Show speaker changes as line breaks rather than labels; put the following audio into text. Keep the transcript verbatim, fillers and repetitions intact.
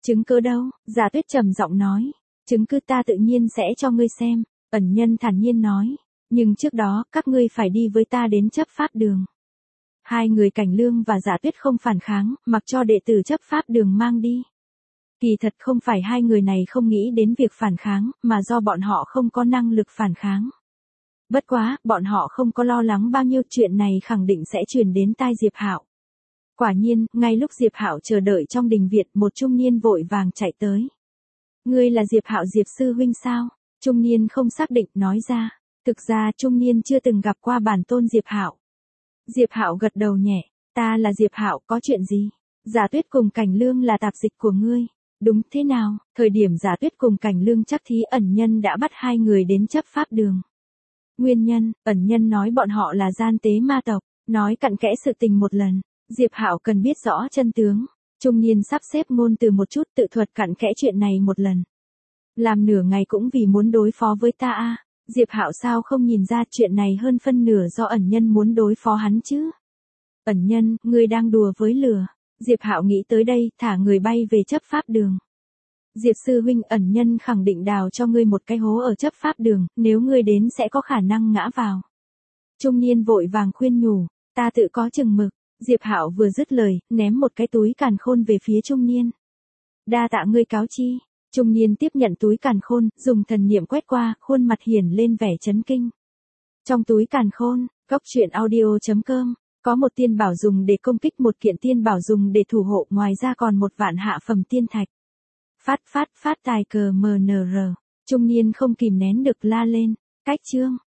Chứng cứ đâu? Giả Tuyết trầm giọng nói. Chứng cứ ta tự nhiên sẽ cho ngươi xem. Ẩn Nhân thản nhiên nói. Nhưng trước đó, các ngươi phải đi với ta đến chấp pháp đường. Hai người Cảnh Lương và Giả Tuyết không phản kháng, mặc cho đệ tử chấp pháp đường mang đi. Kỳ thật không phải hai người này không nghĩ đến việc phản kháng, mà do bọn họ không có năng lực phản kháng. Bất quá, bọn họ không có lo lắng bao nhiêu, chuyện này khẳng định sẽ truyền đến tai Diệp Hạo. Quả nhiên, ngay lúc Diệp Hạo chờ đợi trong đình viện, một trung niên vội vàng chạy tới. Ngươi là Diệp Hạo Diệp sư huynh sao? Trung niên không xác định nói ra. Thực ra trung niên chưa từng gặp qua bản tôn Diệp Hạo. Diệp Hạo gật đầu nhẹ, ta là Diệp Hạo, có chuyện gì? Giả Tuyết cùng Cảnh Lương là tạp dịch của ngươi. Đúng thế nào? Thời điểm Giả Tuyết cùng Cảnh Lương chắc thí Ẩn Nhân đã bắt hai người đến chấp pháp đường. Nguyên nhân, Ẩn Nhân nói bọn họ là gian tế ma tộc, nói cặn kẽ sự tình một lần. Diệp Hạo cần biết rõ chân tướng. Trung niên sắp xếp ngôn từ một chút, tự thuật cặn kẽ chuyện này một lần. Làm nửa ngày cũng vì muốn đối phó với ta a. Diệp Hạo sao không nhìn ra chuyện này hơn phân nửa do Ẩn Nhân muốn đối phó hắn chứ? Ẩn Nhân, ngươi đang đùa với lửa. Diệp Hạo nghĩ tới đây, thả người bay về chấp pháp đường. Diệp sư huynh, Ẩn Nhân khẳng định đào cho ngươi một cái hố ở chấp pháp đường, nếu ngươi đến sẽ có khả năng ngã vào. Trung niên vội vàng khuyên nhủ, ta tự có chừng mực. Diệp Hạo vừa dứt lời, ném một cái túi càn khôn về phía trung niên. Đa tạ ngươi cáo chi. Trung niên tiếp nhận túi càn khôn, dùng thần niệm quét qua, khuôn mặt hiển lên vẻ chấn kinh. Trong túi càn khôn, cốc truyện audio chấm com, có một tiên bảo dùng để công kích, một kiện tiên bảo dùng để thủ hộ, ngoài ra còn một vạn hạ phẩm tiên thạch. Phát phát phát tài cờ em en rờ. Trung niên không kìm nén được la lên. Cách chương.